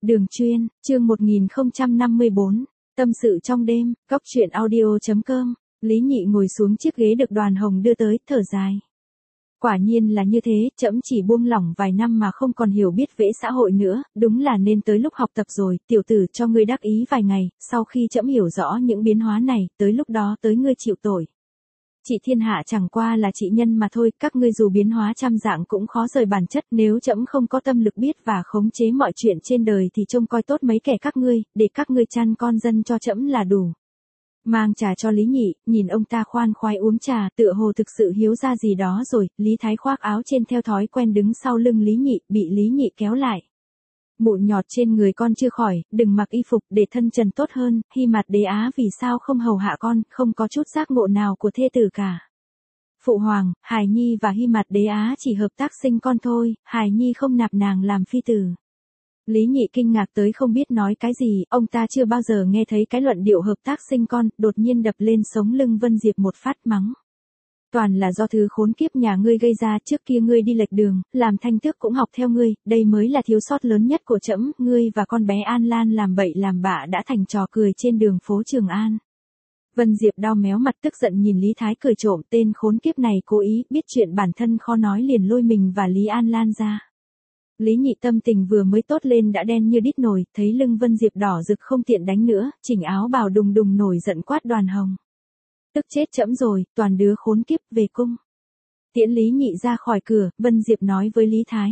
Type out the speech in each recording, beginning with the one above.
Đường chuyên, chương 1054, tâm sự trong đêm, góc truyện audio.com, Lý Nhị ngồi xuống chiếc ghế được Đoàn Hồng đưa tới, thở dài. Quả nhiên là như thế, trẫm chỉ buông lỏng vài năm mà không còn hiểu biết vẽ xã hội nữa, đúng là nên tới lúc học tập rồi, tiểu tử cho ngươi đắc ý vài ngày, sau khi trẫm hiểu rõ những biến hóa này, tới lúc đó tới ngươi chịu tội. Chị thiên hạ chẳng qua là trị nhân mà thôi, các ngươi dù biến hóa trăm dạng cũng khó rời bản chất, nếu trẫm không có tâm lực biết và khống chế mọi chuyện trên đời thì trông coi tốt mấy kẻ các ngươi, để các ngươi chăn con dân cho trẫm là đủ. Mang trà cho Lý Nhị, nhìn ông ta khoan khoái uống trà, tựa hồ thực sự hiếu ra gì đó rồi, Lý Thái khoác áo trên theo thói quen đứng sau lưng Lý Nhị, bị Lý Nhị kéo lại. Mụn nhọt trên người con chưa khỏi, đừng mặc y phục để thân trần tốt hơn, Hy Mạt Đế Á vì sao không hầu hạ con, không có chút giác ngộ nào của thê tử cả. Phụ hoàng, Hài Nhi và Hy Mạt Đế Á chỉ hợp tác sinh con thôi, Hài Nhi không nạp nàng làm phi tử. Lý Nhị kinh ngạc tới không biết nói cái gì, ông ta chưa bao giờ nghe thấy cái luận điệu hợp tác sinh con, đột nhiên đập lên sống lưng Vân Diệp một phát mắng. Toàn là do thứ khốn kiếp nhà ngươi gây ra, trước kia ngươi đi lệch đường, làm Thanh Tước cũng học theo ngươi, đây mới là thiếu sót lớn nhất của trẫm, ngươi và con bé An Lan làm bậy làm bạ đã thành trò cười trên đường phố Trường An. Vân Diệp đau méo mặt tức giận nhìn Lý Thái cười trộm, tên khốn kiếp này cố ý, biết chuyện bản thân khó nói liền lôi mình và Lý An Lan ra. Lý Nhị tâm tình vừa mới tốt lên đã đen như đít nồi, thấy lưng Vân Diệp đỏ rực không tiện đánh nữa, chỉnh áo bào đùng đùng nổi giận quát Đoàn Hồng. Tức chết trẫm rồi, toàn đứa khốn kiếp, về cung. Tiễn Lý Nhị ra khỏi cửa, Vân Diệp nói với Lý Thái.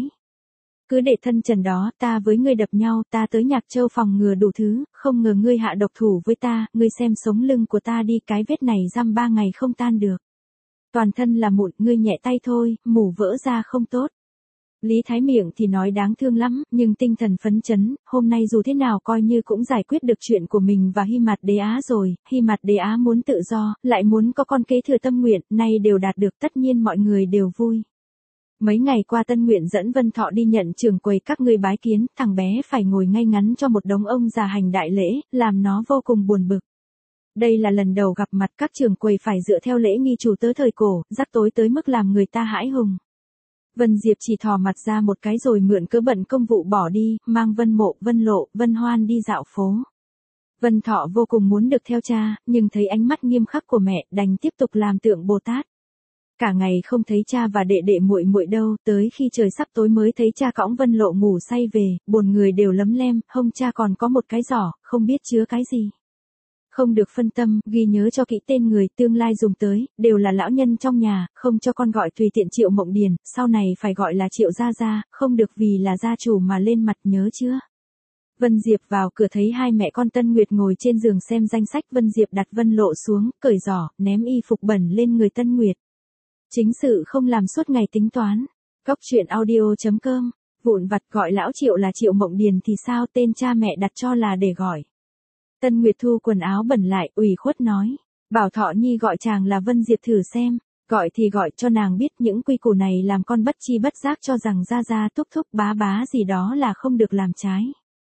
Cứ để thân trần đó, ta với ngươi đập nhau, ta tới Nhạc Châu phòng ngừa đủ thứ, không ngờ ngươi hạ độc thủ với ta, ngươi xem sống lưng của ta đi, cái vết này dăm 3 ngày không tan được. Toàn thân là mụn, ngươi nhẹ tay thôi, mủ vỡ ra không tốt. Lý Thái miệng thì nói đáng thương lắm, nhưng tinh thần phấn chấn, hôm nay dù thế nào coi như cũng giải quyết được chuyện của mình và Hy Mạt Đế Á rồi, Hy Mạt Đế Á muốn tự do, lại muốn có con kế thừa tâm nguyện, nay đều đạt được, tất nhiên mọi người đều vui. Mấy ngày qua Tân Nguyện dẫn Vân Thọ đi nhận trường quầy các ngươi bái kiến, thằng bé phải ngồi ngay ngắn cho một đống ông già hành đại lễ, làm nó vô cùng buồn bực. Đây là lần đầu gặp mặt, các trường quầy phải dựa theo lễ nghi chủ tớ thời cổ, rắc tối tới mức làm người ta hãi hùng. Vân Diệp chỉ thò mặt ra một cái rồi mượn cớ bận công vụ bỏ đi, mang Vân Mộ, Vân Lộ, Vân Hoan đi dạo phố. Vân Thọ vô cùng muốn được theo cha, nhưng thấy ánh mắt nghiêm khắc của mẹ, đành tiếp tục làm tượng Bồ Tát. Cả ngày không thấy cha và đệ đệ muội muội đâu, tới khi trời sắp tối mới thấy cha cõng Vân Lộ ngủ say về, buồn người đều lấm lem, hông cha còn có một cái giỏ, không biết chứa cái gì. Không được phân tâm, ghi nhớ cho kỹ tên người tương lai dùng tới, đều là lão nhân trong nhà, không cho con gọi tùy tiện Triệu Mộng Điền, sau này phải gọi là Triệu Gia Gia, không được vì là gia chủ mà lên mặt, nhớ chưa? Vân Diệp vào cửa thấy hai mẹ con Tân Nguyệt ngồi trên giường xem danh sách, Vân Diệp đặt Vân Lộ xuống, cởi giỏ, ném y phục bẩn lên người Tân Nguyệt. Chính sự không làm suốt ngày tính toán. Góc truyện audio.com, vụn vặt gọi lão Triệu là Triệu Mộng Điền thì sao, tên cha mẹ đặt cho là để gọi. Tân Nguyệt thu quần áo bẩn lại, ủy khuất nói. Bảo Thọ Nhi gọi chàng là Vân Diệp thử xem, gọi thì gọi cho nàng biết những quy củ này làm con bất chi bất giác cho rằng gia gia thúc thúc bá bá gì đó là không được làm trái.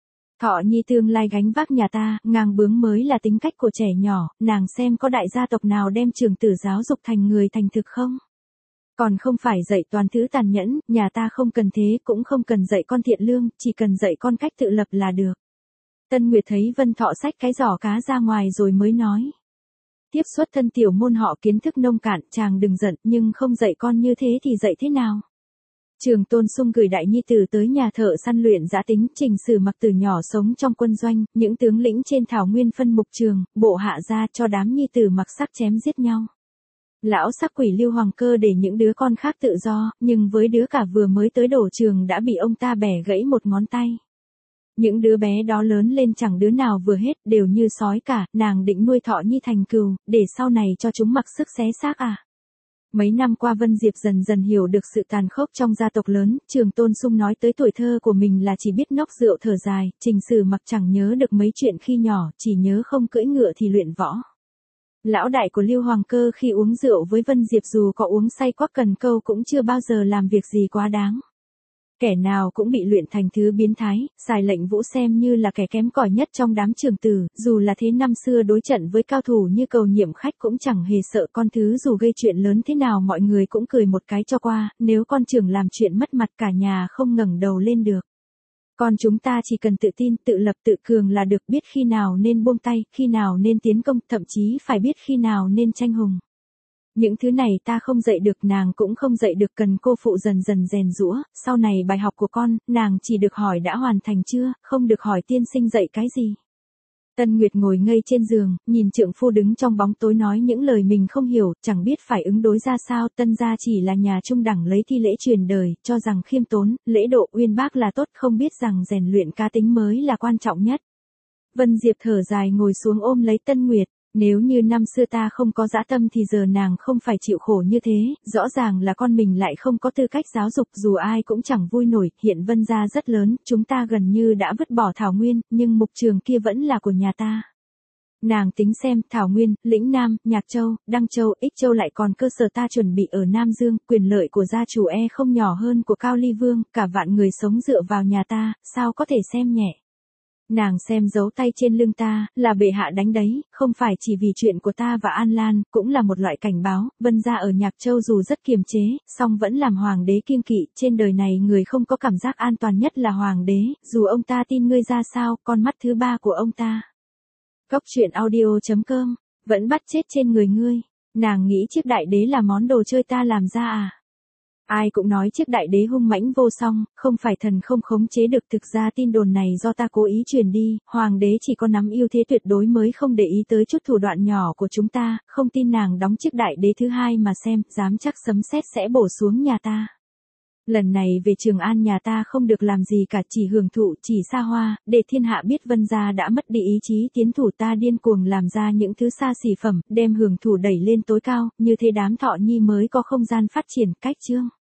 Thọ Nhi tương lai gánh vác nhà ta, ngang bướng mới là tính cách của trẻ nhỏ, nàng xem có đại gia tộc nào đem trường tử giáo dục thành người thành thực không? Còn không phải dạy toàn thứ tàn nhẫn, nhà ta không cần thế, cũng không cần dạy con thiện lương, chỉ cần dạy con cách tự lập là được. Tân Nguyệt thấy Vân Thọ xách cái giỏ cá ra ngoài rồi mới nói. Tiếp xuất thân tiểu môn họ kiến thức nông cạn, chàng đừng giận, nhưng không dạy con như thế thì dạy thế nào? Trường Tôn Sung gửi đại nhi tử tới nhà thợ săn luyện giã tính, Trình Sử Mặc từ nhỏ sống trong quân doanh, những tướng lĩnh trên thảo nguyên phân mục trường, bộ hạ ra cho đám nhi tử mặc sắc chém giết nhau. Lão sắc quỷ Lưu Hoàng Cơ để những đứa con khác tự do, nhưng với đứa cả vừa mới tới đổ trường đã bị ông ta bẻ gãy một ngón tay. Những đứa bé đó lớn lên chẳng đứa nào vừa hết, đều như sói cả, nàng định nuôi Thọ Nhi thành cừu, để sau này cho chúng mặc sức xé xác à. Mấy năm qua Vân Diệp dần dần hiểu được sự tàn khốc trong gia tộc lớn, Trường Tôn Sung nói tới tuổi thơ của mình là chỉ biết nốc rượu thở dài, Trình Sử Mặc chẳng nhớ được mấy chuyện khi nhỏ, chỉ nhớ không cưỡi ngựa thì luyện võ. Lão đại của Lưu Hoàng Cơ khi uống rượu với Vân Diệp dù có uống say quắc cần câu cũng chưa bao giờ làm việc gì quá đáng. Kẻ nào cũng bị luyện thành thứ biến thái, Xài Lệnh Vũ xem như là kẻ kém cỏi nhất trong đám trường tử, dù là thế năm xưa đối trận với cao thủ như Cầu Nhiệm Khách cũng chẳng hề sợ con thứ, dù gây chuyện lớn thế nào mọi người cũng cười một cái cho qua, nếu con trưởng làm chuyện mất mặt cả nhà không ngẩng đầu lên được. Con chúng ta chỉ cần tự tin, tự lập tự cường là được, biết khi nào nên buông tay, khi nào nên tiến công, thậm chí phải biết khi nào nên tranh hùng. Những thứ này ta không dạy được, nàng cũng không dạy được, cần cô phụ dần dần rèn giũa. Sau này bài học của con, nàng chỉ được hỏi đã hoàn thành chưa, không được hỏi tiên sinh dạy cái gì. Tân Nguyệt ngồi ngây trên giường, nhìn trượng phu đứng trong bóng tối nói những lời mình không hiểu, chẳng biết phải ứng đối ra sao. Tân gia chỉ là nhà trung đẳng lấy thi lễ truyền đời, cho rằng khiêm tốn, lễ độ uyên bác là tốt, không biết rằng rèn luyện cá tính mới là quan trọng nhất. Vân Diệp thở dài ngồi xuống ôm lấy Tân Nguyệt. Nếu như năm xưa ta không có dã tâm thì giờ nàng không phải chịu khổ như thế, rõ ràng là con mình lại không có tư cách giáo dục, dù ai cũng chẳng vui nổi. Hiện Vân gia rất lớn, chúng ta gần như đã vứt bỏ Thảo Nguyên, nhưng mục trường kia vẫn là của nhà ta. Nàng tính xem, Thảo Nguyên, Lĩnh Nam, Nhạc Châu, Đăng Châu, Ích Châu lại còn cơ sở ta chuẩn bị ở Nam Dương, quyền lợi của gia chủ không nhỏ hơn của Cao Ly Vương, cả vạn người sống dựa vào nhà ta, sao có thể xem nhẹ. Nàng xem dấu tay trên lưng ta, là bệ hạ đánh đấy, không phải chỉ vì chuyện của ta và An Lan, cũng là một loại cảnh báo. Vân gia ở Nhạc Châu dù rất kiềm chế, song vẫn làm hoàng đế kiêng kỵ, trên đời này người không có cảm giác an toàn nhất là hoàng đế, dù ông ta tin ngươi ra sao, con mắt thứ ba của ông ta. Cốc truyện audio.com, vẫn bắt chết trên người ngươi, nàng nghĩ chiếc đại đế là món đồ chơi ta làm ra à? Ai cũng nói chiếc đại đế hung mãnh vô song, không phải thần không khống chế được, thực ra tin đồn này do ta cố ý truyền đi, hoàng đế chỉ có nắm ưu thế tuyệt đối mới không để ý tới chút thủ đoạn nhỏ của chúng ta, không tin nàng đóng chiếc đại đế thứ hai mà xem, dám chắc sấm sét sẽ bổ xuống nhà ta. Lần này về Trường An nhà ta không được làm gì cả, chỉ hưởng thụ, chỉ xa hoa, để thiên hạ biết Vân gia đã mất đi ý chí tiến thủ, ta điên cuồng làm ra những thứ xa xỉ phẩm, đem hưởng thụ đẩy lên tối cao, như thế đám Thọ Nhi mới có không gian phát triển. Cách chương